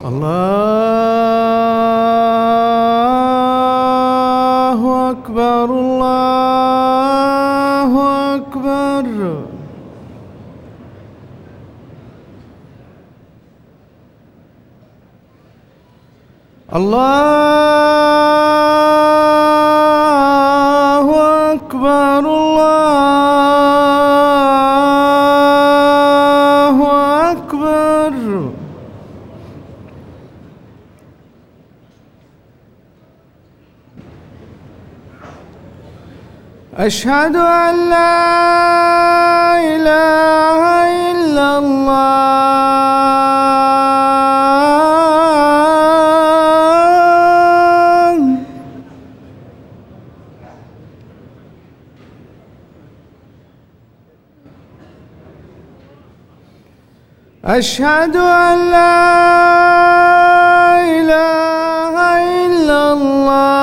الله أكبر الله أكبر. الله أكبر الله أكبر. أشهد أن لا إله إلا الله. أشهد أن لا إله إلا الله.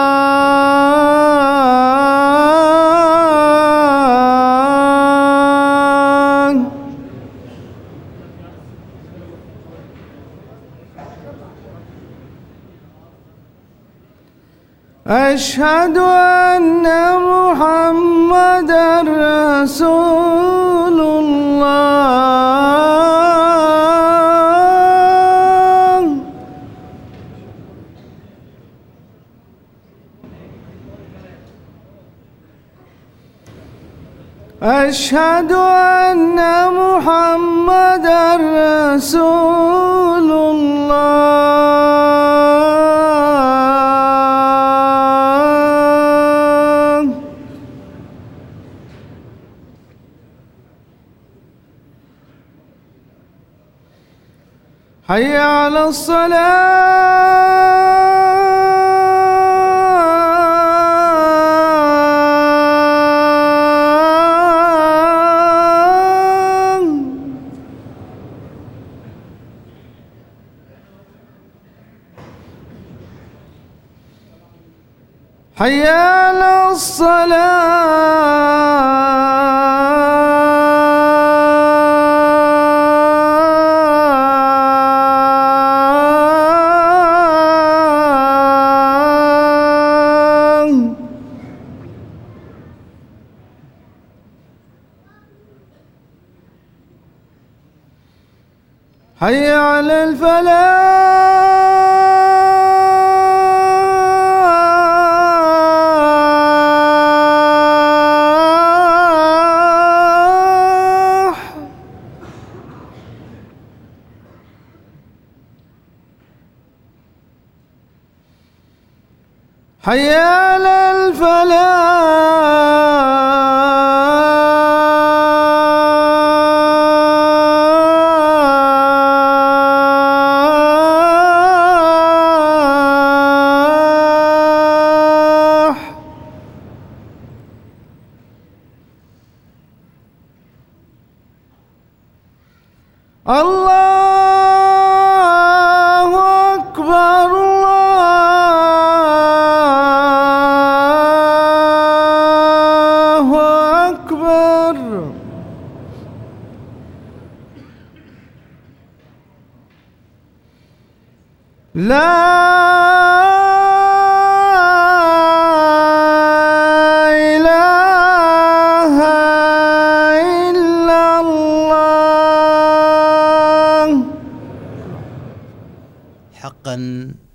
أشهد أن محمدًا رسول الله. أشهد أن محمدًا رسول الله. حي على الصلاة. حي على الصلاة. حي على الفلاح. حي على الفلاح. الله أكبر الله أكبر. لا إله إلا الله. حقا